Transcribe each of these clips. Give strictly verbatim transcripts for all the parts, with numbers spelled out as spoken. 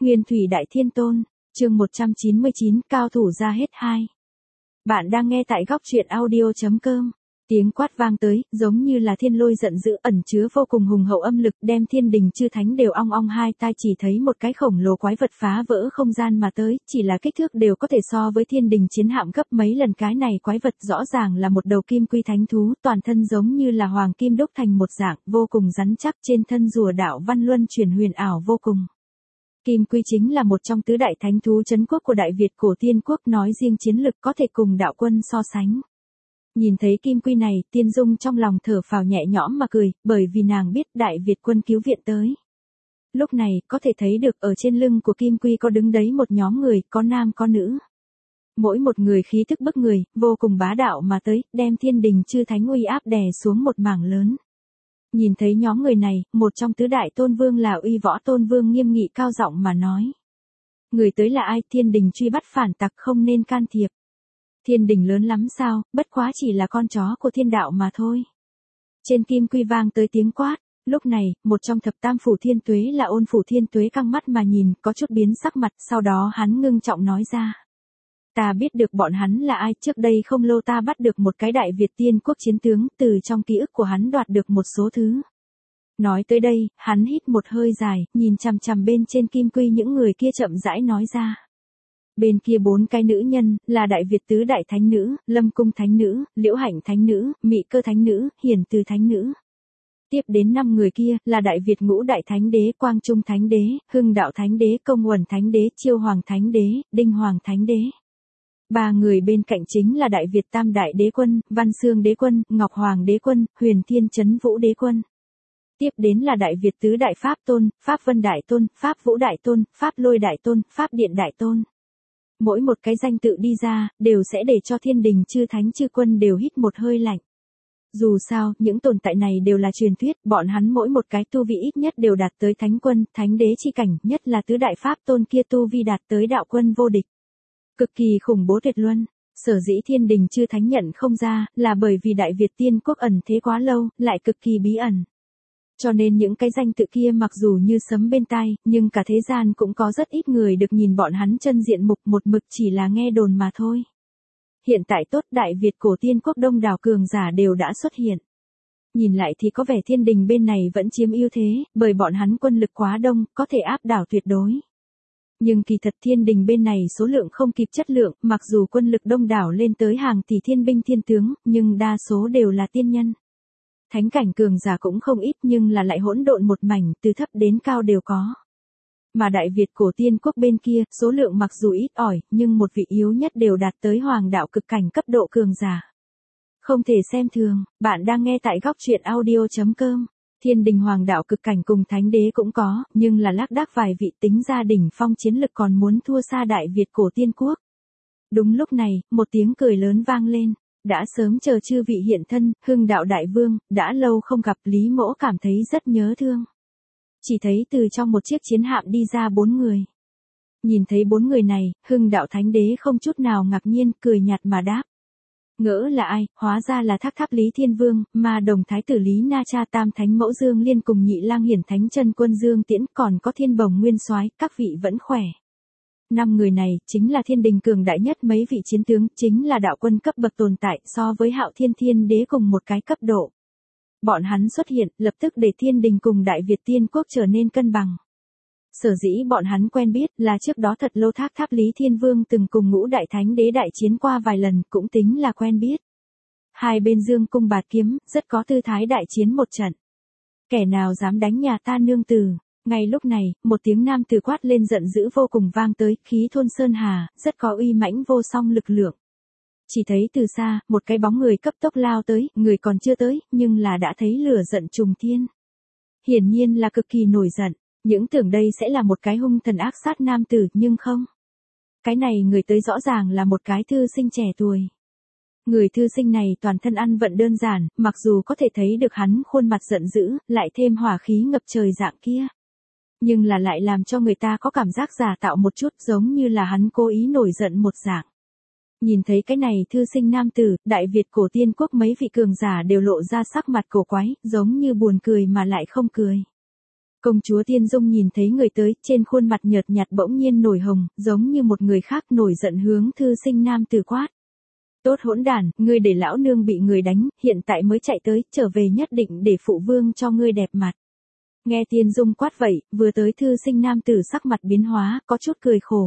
Nguyên Thủy Đại Thiên Tôn, chương một trăm chín mươi chín, cao thủ ra hết hai. Bạn đang nghe tại góc truyện audio chấm com. Tiếng quát vang tới, giống như là thiên lôi giận dữ, ẩn chứa vô cùng hùng hậu âm lực, đem thiên đình chư thánh đều ong ong hai tai, chỉ thấy một cái khổng lồ quái vật phá vỡ không gian mà tới, chỉ là kích thước đều có thể so với thiên đình chiến hạm gấp mấy lần. Cái này quái vật rõ ràng là một đầu kim quy thánh thú, toàn thân giống như là hoàng kim đúc thành một dạng, vô cùng rắn chắc, trên thân rùa đạo văn luân chuyển huyền ảo vô cùng. Kim quy chính là một trong tứ đại thánh thú trấn quốc của Đại Việt cổ tiên quốc, nói riêng chiến lực có thể cùng đạo quân so sánh. Nhìn thấy kim quy này, Tiên Dung trong lòng thở phào nhẹ nhõm mà cười, bởi vì nàng biết Đại Việt quân cứu viện tới. Lúc này, có thể thấy được ở trên lưng của kim quy có đứng đấy một nhóm người, có nam có nữ. Mỗi một người khí tức bức người, vô cùng bá đạo mà tới, đem thiên đình chư thánh uy áp đè xuống một mảng lớn. Nhìn thấy nhóm người này, một trong tứ đại tôn vương là Uy Võ Tôn Vương nghiêm nghị cao giọng mà nói. Người tới là ai? Thiên đình truy bắt phản tặc, không nên can thiệp. Thiên đình lớn lắm sao, bất quá chỉ là con chó của thiên đạo mà thôi. Trên kim quy vang tới tiếng quát, lúc này, một trong thập tam phủ thiên tuế là Ôn phủ thiên tuế căng mắt mà nhìn, có chút biến sắc mặt, sau đó hắn ngưng trọng nói ra. Ta biết được bọn hắn là ai, trước đây không lâu ta bắt được một cái Đại Việt tiên quốc chiến tướng, từ trong ký ức của hắn đoạt được một số thứ. Nói tới đây, hắn hít một hơi dài, nhìn chằm chằm bên trên kim quy những người kia chậm rãi nói ra. Bên kia bốn cái nữ nhân, là Đại Việt tứ đại thánh nữ, Lâm Cung thánh nữ, Liễu Hạnh thánh nữ, Mị Cơ thánh nữ, Hiền Từ thánh nữ. Tiếp đến năm người kia, là Đại Việt ngũ đại thánh đế, Quang Trung thánh đế, Hưng Đạo thánh đế, Công Uẩn thánh đế, Chiêu Hoàng thánh đế, Đinh Hoàng thánh đế. Ba người bên cạnh chính là Đại Việt tam đại đế quân, Văn Xương đế quân, Ngọc Hoàng đế quân, Huyền Thiên Chấn Vũ đế quân. Tiếp đến là Đại Việt tứ đại pháp tôn, Pháp Vân đại tôn, Pháp Vũ đại tôn, Pháp Lôi đại tôn, Pháp Điện đại tôn. Mỗi một cái danh tự đi ra, đều sẽ để cho thiên đình chư thánh chư quân đều hít một hơi lạnh. Dù sao, những tồn tại này đều là truyền thuyết, bọn hắn mỗi một cái tu vi ít nhất đều đạt tới thánh quân, thánh đế chi cảnh, nhất là tứ đại pháp tôn kia tu vi đạt tới đạo quân vô địch. Cực kỳ khủng bố tuyệt luân. Sở dĩ thiên đình chư thánh nhận không ra, là bởi vì Đại Việt tiên quốc ẩn thế quá lâu, lại cực kỳ bí ẩn. Cho nên những cái danh tự kia mặc dù như sấm bên tai, nhưng cả thế gian cũng có rất ít người được nhìn bọn hắn chân diện mục, một mực chỉ là nghe đồn mà thôi. Hiện tại tốt, Đại Việt cổ tiên quốc đông đảo cường giả đều đã xuất hiện. Nhìn lại thì có vẻ thiên đình bên này vẫn chiếm ưu thế, bởi bọn hắn quân lực quá đông, có thể áp đảo tuyệt đối. Nhưng kỳ thật thiên đình bên này số lượng không kịp chất lượng, mặc dù quân lực đông đảo lên tới hàng tỷ thiên binh thiên tướng, nhưng đa số đều là tiên nhân. Thánh cảnh cường giả cũng không ít nhưng là lại hỗn độn một mảnh, từ thấp đến cao đều có. Mà Đại Việt cổ tiên quốc bên kia, số lượng mặc dù ít ỏi, nhưng một vị yếu nhất đều đạt tới hoàng đạo cực cảnh cấp độ cường giả. Không thể xem thường, bạn đang nghe tại góc truyện audio chấm com. Thiên đình hoàng đạo cực cảnh cùng thánh đế cũng có, nhưng là lác đác vài vị, tính gia đỉnh phong chiến lực còn muốn thua xa Đại Việt cổ tiên quốc. Đúng lúc này, một tiếng cười lớn vang lên. Đã sớm chờ chư vị hiện thân, Hưng Đạo đại vương, đã lâu không gặp, Lý Mỗ cảm thấy rất nhớ thương. Chỉ thấy từ trong một chiếc chiến hạm đi ra bốn người. Nhìn thấy bốn người này, Hưng Đạo thánh đế không chút nào ngạc nhiên, cười nhạt mà đáp. Ngỡ là ai, hóa ra là Thác Tháp Lý Thiên Vương, mà Đồng thái tử Lý Na Cha, Tam thánh mẫu Dương Liên cùng Nhị lang hiển thánh chân quân Dương Tiễn, còn có Thiên Bồng Nguyên Soái, các vị vẫn khỏe. Năm người này, chính là thiên đình cường đại nhất mấy vị chiến tướng, chính là đạo quân cấp bậc tồn tại, so với Hạo Thiên Thiên Đế cùng một cái cấp độ. Bọn hắn xuất hiện, lập tức để thiên đình cùng Đại Việt tiên quốc trở nên cân bằng. Sở dĩ bọn hắn quen biết, là trước đó thật lâu Thác Tháp Lý Thiên Vương từng cùng ngũ đại thánh đế đại chiến qua vài lần, cũng tính là quen biết. Hai bên dương cung bạt kiếm, rất có tư thái đại chiến một trận. Kẻ nào dám đánh nhà ta nương tử? Ngay lúc này, một tiếng nam tử quát lên giận dữ vô cùng vang tới, khí thôn sơn hà, rất có uy mãnh vô song lực lượng. Chỉ thấy từ xa, một cái bóng người cấp tốc lao tới, người còn chưa tới, nhưng là đã thấy lửa giận trùng thiên. Hiển nhiên là cực kỳ nổi giận, những tưởng đây sẽ là một cái hung thần ác sát nam tử, nhưng không. Cái này người tới rõ ràng là một cái thư sinh trẻ tuổi. Người thư sinh này toàn thân ăn vận đơn giản, mặc dù có thể thấy được hắn khuôn mặt giận dữ, lại thêm hỏa khí ngập trời dạng kia. Nhưng là lại làm cho người ta có cảm giác giả tạo một chút, giống như là hắn cố ý nổi giận một dạng. Nhìn thấy cái này thư sinh nam tử, Đại Việt cổ tiên quốc mấy vị cường giả đều lộ ra sắc mặt cổ quái, giống như buồn cười mà lại không cười. Công chúa Tiên Dung nhìn thấy người tới, trên khuôn mặt nhợt nhạt bỗng nhiên nổi hồng, giống như một người khác nổi giận hướng thư sinh nam tử quát. Tốt hỗn đản, ngươi để lão nương bị người đánh, hiện tại mới chạy tới, trở về nhất định để phụ vương cho ngươi đẹp mặt. Nghe Tiên Dung quát vậy, vừa tới thư sinh nam tử sắc mặt biến hóa, có chút cười khổ.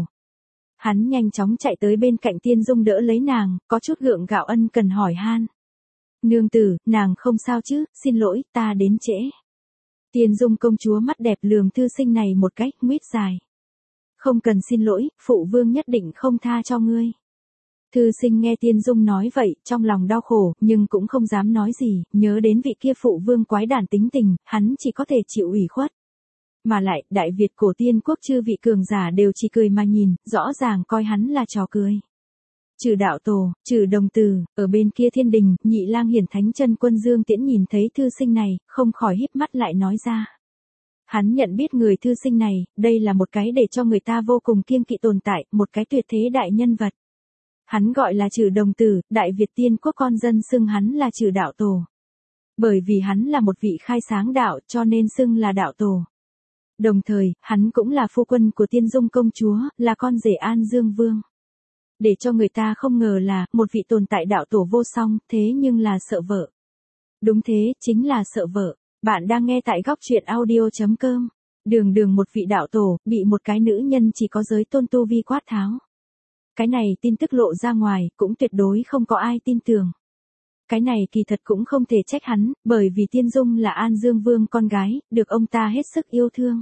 Hắn nhanh chóng chạy tới bên cạnh Tiên Dung đỡ lấy nàng, có chút gượng gạo ân cần hỏi han. Nương tử, nàng không sao chứ, xin lỗi, ta đến trễ. Tiên Dung công chúa mắt đẹp lườm thư sinh này một cách, nguyết dài. Không cần xin lỗi, phụ vương nhất định không tha cho ngươi. Thư sinh nghe Tiên Dung nói vậy, trong lòng đau khổ, nhưng cũng không dám nói gì, nhớ đến vị kia phụ vương quái đản tính tình, hắn chỉ có thể chịu ủy khuất. Mà lại, Đại Việt cổ tiên quốc chư vị cường giả đều chỉ cười mà nhìn, rõ ràng coi hắn là trò cười. Trừ đạo tổ, trừ đồng tử, ở bên kia thiên đình, Nhị Lang Hiển Thánh Chân Quân Dương Tiễn nhìn thấy thư sinh này, không khỏi híp mắt lại nói ra. Hắn nhận biết người thư sinh này, đây là một cái để cho người ta vô cùng kiêng kỵ tồn tại, một cái tuyệt thế đại nhân vật. Hắn gọi là Trừ Đồng Tử, Đại Việt tiên quốc con dân xưng hắn là Trừ đạo tổ. Bởi vì hắn là một vị khai sáng đạo, cho nên xưng là đạo tổ. Đồng thời, hắn cũng là phu quân của Tiên Dung công chúa, là con rể An Dương Vương. Để cho người ta không ngờ là, một vị tồn tại đạo tổ vô song, thế nhưng là sợ vợ. Đúng thế, chính là sợ vợ. Bạn đang nghe tại góc truyện audio chấm com. Đường đường một vị đạo tổ, bị một cái nữ nhân chỉ có giới tôn tu vi quát tháo. Cái này tin tức lộ ra ngoài, cũng tuyệt đối không có ai tin tưởng. Cái này kỳ thật cũng không thể trách hắn, bởi vì Tiên Dung là An Dương Vương con gái, được ông ta hết sức yêu thương.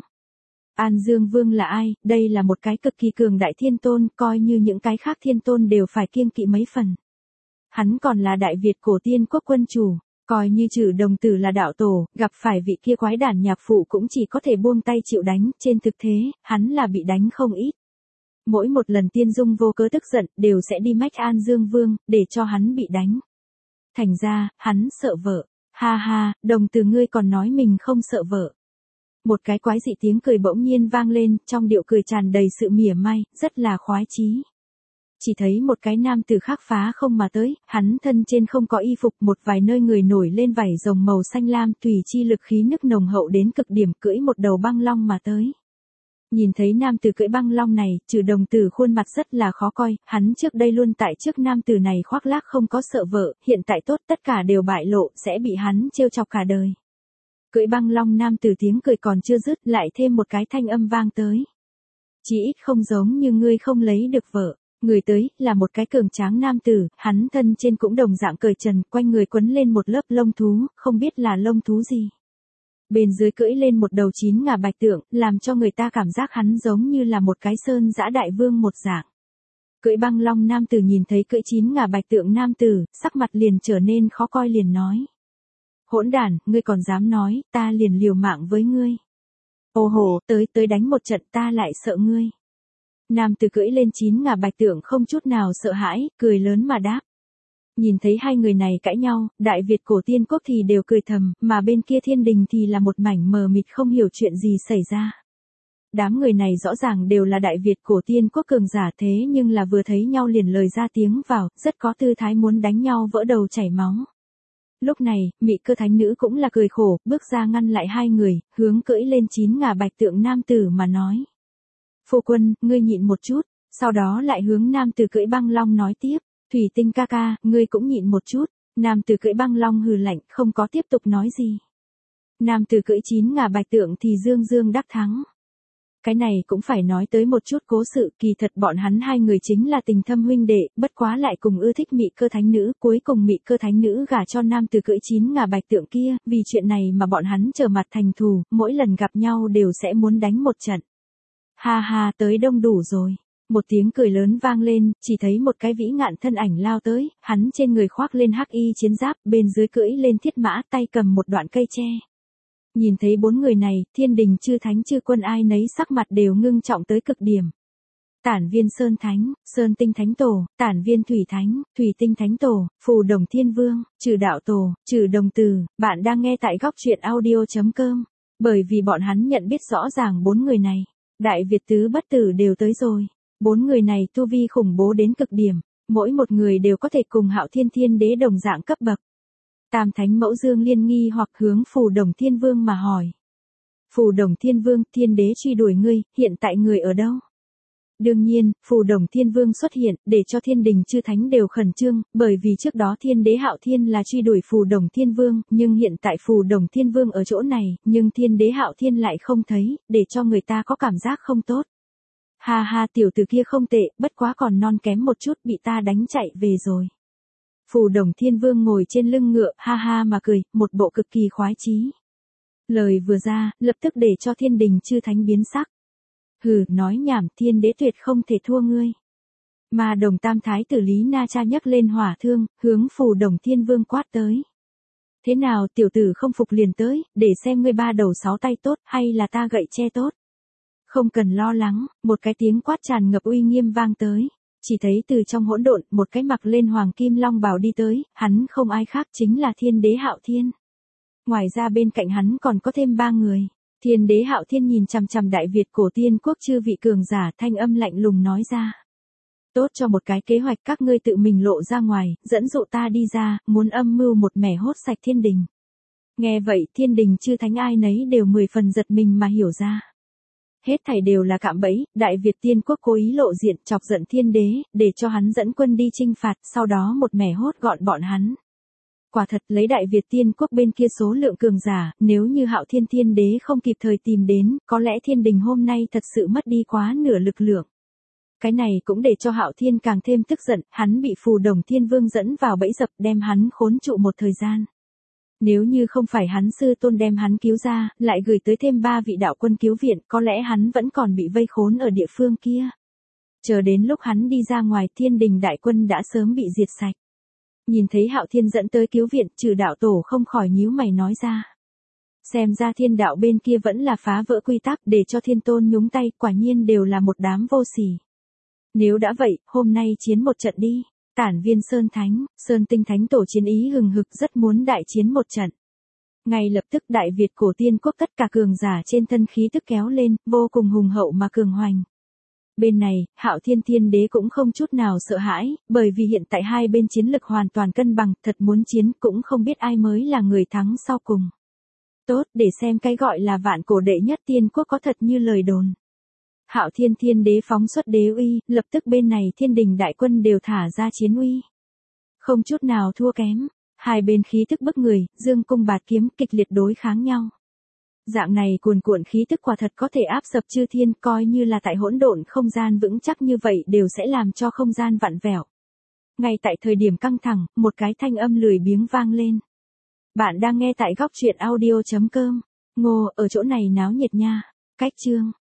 An Dương Vương là ai? Đây là một cái cực kỳ cường đại thiên tôn, coi như những cái khác thiên tôn đều phải kiêng kỵ mấy phần. Hắn còn là Đại Việt cổ tiên quốc quân chủ, coi như Trừ Đồng Tử là đạo tổ, gặp phải vị kia quái đản nhạc phụ cũng chỉ có thể buông tay chịu đánh, trên thực thế, hắn là bị đánh không ít. Mỗi một lần Tiên Dung vô cớ tức giận, đều sẽ đi mách An Dương Vương, để cho hắn bị đánh. Thành ra, hắn sợ vợ. Ha ha, Đồng Tử ngươi còn nói mình không sợ vợ. Một cái quái dị tiếng cười bỗng nhiên vang lên, trong điệu cười tràn đầy sự mỉa mai, rất là khoái chí. Chỉ thấy một cái nam tử khác phá không mà tới, hắn thân trên không có y phục, một vài nơi người nổi lên vảy rồng màu xanh lam, tùy chi lực khí nức nồng hậu đến cực điểm, cưỡi một đầu băng long mà tới. Nhìn thấy nam tử cưỡi băng long này, Trừ Đồng Tử khuôn mặt rất là khó coi, hắn trước đây luôn tại trước nam tử này khoác lác không có sợ vợ, hiện tại tốt tất cả đều bại lộ, sẽ bị hắn trêu chọc cả đời. Cưỡi băng long nam tử tiếng cười còn chưa dứt, lại thêm một cái thanh âm vang tới. Chỉ ít không giống như ngươi không lấy được vợ. Người tới, là một cái cường tráng nam tử, hắn thân trên cũng đồng dạng cởi trần, quanh người quấn lên một lớp lông thú, không biết là lông thú gì. Bên dưới cưỡi lên một đầu chín ngà bạch tượng, làm cho người ta cảm giác hắn giống như là một cái sơn dã đại vương một dạng. Cưỡi băng long nam tử nhìn thấy cưỡi chín ngà bạch tượng nam tử, sắc mặt liền trở nên khó coi liền nói. Hỗn đản, ngươi còn dám nói, ta liền liều mạng với ngươi. Ô hồ, tới tới đánh một trận ta lại sợ ngươi. Nam tử cưỡi lên chín ngà bạch tượng không chút nào sợ hãi, cười lớn mà đáp. Nhìn thấy hai người này cãi nhau, Đại Việt cổ tiên quốc thì đều cười thầm, mà bên kia thiên đình thì là một mảnh mờ mịt không hiểu chuyện gì xảy ra. Đám người này rõ ràng đều là Đại Việt cổ tiên quốc cường giả thế nhưng là vừa thấy nhau liền lời ra tiếng vào, rất có tư thái muốn đánh nhau vỡ đầu chảy máu. Lúc này, Mị Cơ Thánh Nữ cũng là cười khổ, bước ra ngăn lại hai người, hướng cưỡi lên chín ngà bạch tượng nam tử mà nói. Phu quân, ngươi nhịn một chút, sau đó lại hướng nam tử cưỡi băng long nói tiếp. Thủy Tinh ca ca, ngươi cũng nhịn một chút. Nam tử cưỡi băng long hừ lạnh, không có tiếp tục nói gì. Nam tử cưỡi chín ngà bạch tượng thì dương dương đắc thắng. Cái này cũng phải nói tới một chút cố sự, kỳ thật bọn hắn hai người chính là tình thâm huynh đệ, bất quá lại cùng ưa thích Mị Cơ Thánh Nữ, cuối cùng Mị Cơ Thánh Nữ gả cho nam tử cưỡi chín ngà bạch tượng kia, vì chuyện này mà bọn hắn trở mặt thành thù, mỗi lần gặp nhau đều sẽ muốn đánh một trận. Ha ha, tới đông đủ rồi. Một tiếng cười lớn vang lên, chỉ thấy một cái vĩ ngạn thân ảnh lao tới, hắn trên người khoác lên hắc y chiến giáp, bên dưới cưỡi lên thiết mã, tay cầm một đoạn cây tre. Nhìn thấy bốn người này, thiên đình chư thánh chư quân ai nấy sắc mặt đều ngưng trọng tới cực điểm. Tản Viên Sơn Thánh, Sơn Tinh Thánh Tổ, Tản Viên Thủy Thánh, Thủy Tinh Thánh Tổ, Phù Đồng Thiên Vương, Trừ Đạo Tổ, Trừ Đồng Tử, bạn đang nghe tại góc truyện audio chấm com. Bởi vì bọn hắn nhận biết rõ ràng bốn người này, Đại Việt tứ bất tử đều tới rồi. Bốn người này tu vi khủng bố đến cực điểm, mỗi một người đều có thể cùng Hạo Thiên Thiên Đế đồng dạng cấp bậc. Tam Thánh Mẫu Dương Liên nghi hoặc hướng Phù Đồng Thiên Vương mà hỏi. Phù Đồng Thiên Vương, thiên đế truy đuổi ngươi, hiện tại người ở đâu? Đương nhiên, Phù Đồng Thiên Vương xuất hiện, để cho thiên đình chư thánh đều khẩn trương, bởi vì trước đó thiên đế Hạo Thiên là truy đuổi Phù Đồng Thiên Vương, nhưng hiện tại Phù Đồng Thiên Vương ở chỗ này, nhưng thiên đế Hạo Thiên lại không thấy, để cho người ta có cảm giác không tốt. Ha ha, tiểu tử kia không tệ, bất quá còn non kém một chút, bị ta đánh chạy về rồi. Phù Đồng Thiên Vương ngồi trên lưng ngựa, ha ha mà cười, một bộ cực kỳ khoái chí. Lời vừa ra, lập tức để cho thiên đình chư thánh biến sắc. Hừ, nói nhảm, thiên đế tuyệt không thể thua ngươi. Mà Đồng Tam Thái tử Lý Na Cha nhấc lên hỏa thương, hướng Phù Đồng Thiên Vương quát tới. Thế nào, tiểu tử không phục liền tới, để xem ngươi ba đầu sáu tay tốt, hay là ta gậy che tốt. Không cần lo lắng, một cái tiếng quát tràn ngập uy nghiêm vang tới. Chỉ thấy từ trong hỗn độn, một cái mặc lên hoàng kim long bào đi tới, hắn không ai khác chính là thiên đế Hạo Thiên. Ngoài ra bên cạnh hắn còn có thêm ba người. Thiên đế Hạo Thiên nhìn chằm chằm Đại Việt cổ tiên quốc chư vị cường giả, thanh âm lạnh lùng nói ra. Tốt cho một cái kế hoạch, các ngươi tự mình lộ ra ngoài, dẫn dụ ta đi ra, muốn âm mưu một mẻ hốt sạch thiên đình. Nghe vậy, thiên đình chư thánh ai nấy đều mười phần giật mình mà hiểu ra. Hết thảy đều là cạm bẫy, Đại Việt tiên quốc cố ý lộ diện chọc giận thiên đế, để cho hắn dẫn quân đi chinh phạt, sau đó một mẻ hốt gọn bọn hắn. Quả thật, lấy Đại Việt tiên quốc bên kia số lượng cường giả, nếu như Hạo Thiên thiên đế không kịp thời tìm đến, có lẽ thiên đình hôm nay thật sự mất đi quá nửa lực lượng. Cái này cũng để cho Hạo Thiên càng thêm tức giận, hắn bị Phù Đồng Thiên Vương dẫn vào bẫy dập, đem hắn khốn trụ một thời gian. Nếu như không phải hắn sư tôn đem hắn cứu ra, lại gửi tới thêm ba vị đạo quân cứu viện, có lẽ hắn vẫn còn bị vây khốn ở địa phương kia. Chờ đến lúc hắn đi ra ngoài, thiên đình đại quân đã sớm bị diệt sạch. Nhìn thấy Hạo Thiên dẫn tới cứu viện, Trừ đạo tổ không khỏi nhíu mày nói ra. Xem ra thiên đạo bên kia vẫn là phá vỡ quy tắc, để cho thiên tôn nhúng tay, quả nhiên đều là một đám vô sỉ. Nếu đã vậy, hôm nay chiến một trận đi. Tản Viên Sơn Thánh, Sơn Tinh Thánh tổ chiến ý hừng hực, rất muốn đại chiến một trận. Ngay lập tức Đại Việt cổ tiên quốc tất cả cường giả trên thân khí tức kéo lên, vô cùng hùng hậu mà cường hoành. Bên này, Hạo Thiên Thiên Đế cũng không chút nào sợ hãi, bởi vì hiện tại hai bên chiến lực hoàn toàn cân bằng, thật muốn chiến cũng không biết ai mới là người thắng sau cùng. Tốt, để xem cái gọi là vạn cổ đệ nhất tiên quốc có thật như lời đồn. Hạo Thiên Thiên Đế phóng xuất đế uy, lập tức bên này thiên đình đại quân đều thả ra chiến uy. Không chút nào thua kém, hai bên khí tức bức người, dương cung bạt kiếm kịch liệt đối kháng nhau. Dạng này cuồn cuộn khí tức quả thật có thể áp sập chư thiên, coi như là tại hỗn độn không gian vững chắc như vậy đều sẽ làm cho không gian vặn vẹo. Ngay tại thời điểm căng thẳng, một cái thanh âm lười biếng vang lên. Bạn đang nghe tại góc truyện audio chấm com. Ngô, ở chỗ này náo nhiệt nha. Cách chương